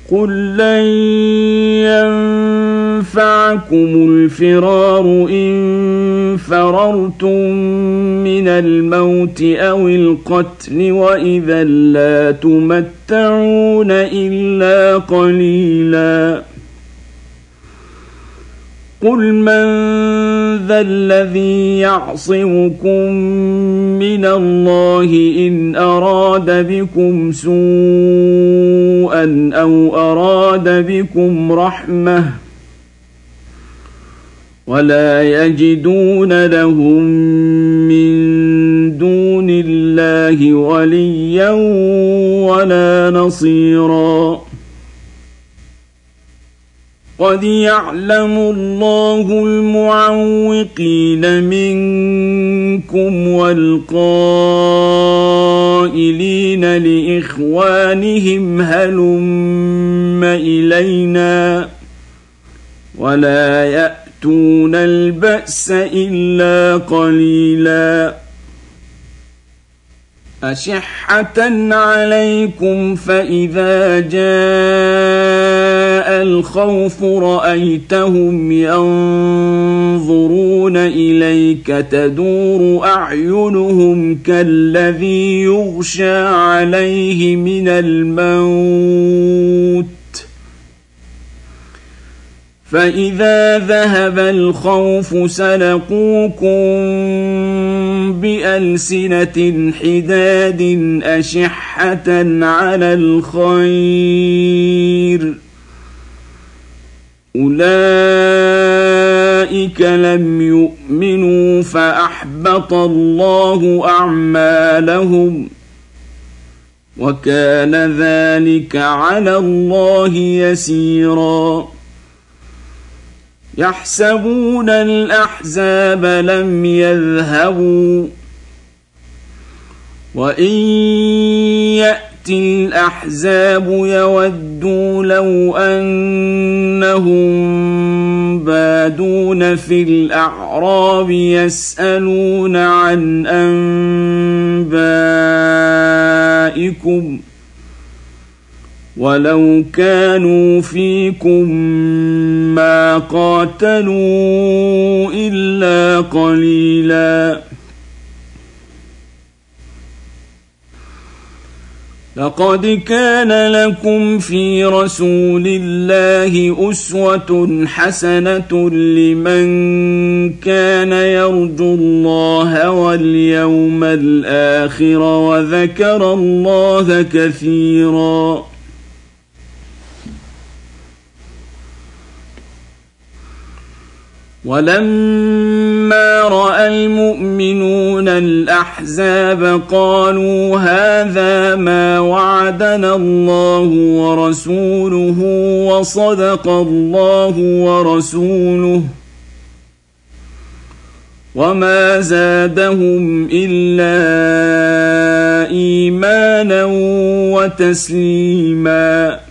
قل لن ينفعكم الفرار إن فررتم من الموت أو القتل وإذا لا تمتعون إلا قليلا قل من ذا الذي يعصمكم من الله إن أراد بكم سوءا أو أراد بكم رحمة ولا يجدون لهم من دون الله وليا ولا نصيرا قد يعلم الله المعوقين منكم والقائلين لإخوانهم هلم إلينا ولا يأتون البأس إلا قليلا أشحة عليكم فإذا جاء الخوف رأيتهم ينظرون إليك تدور أعينهم كالذي يغشى عليه من الموت فإذا ذهب الخوف سلقوكم بألسنة حداد أشحة على الخير أولئك لم يؤمنوا فأحبط الله أعمالهم وكان ذلك على الله يسيرا يحسبون الأحزاب لم يذهبوا وإن يأتي الأحزاب يودوا لو أنهم بادون في الأعراب يسألون عن أنبائكم ولو كانوا فيكم ما قاتلوا إلا قليلا لقد كان لكم في رسول الله أسوة حسنة لمن كان يرجو الله واليوم الآخر وذكر الله كثيرا ولما رأى المؤمنون الأحزاب قالوا هذا ما وعدنا الله ورسوله وصدق الله ورسوله وما زادهم إلا إيمانا وتسليما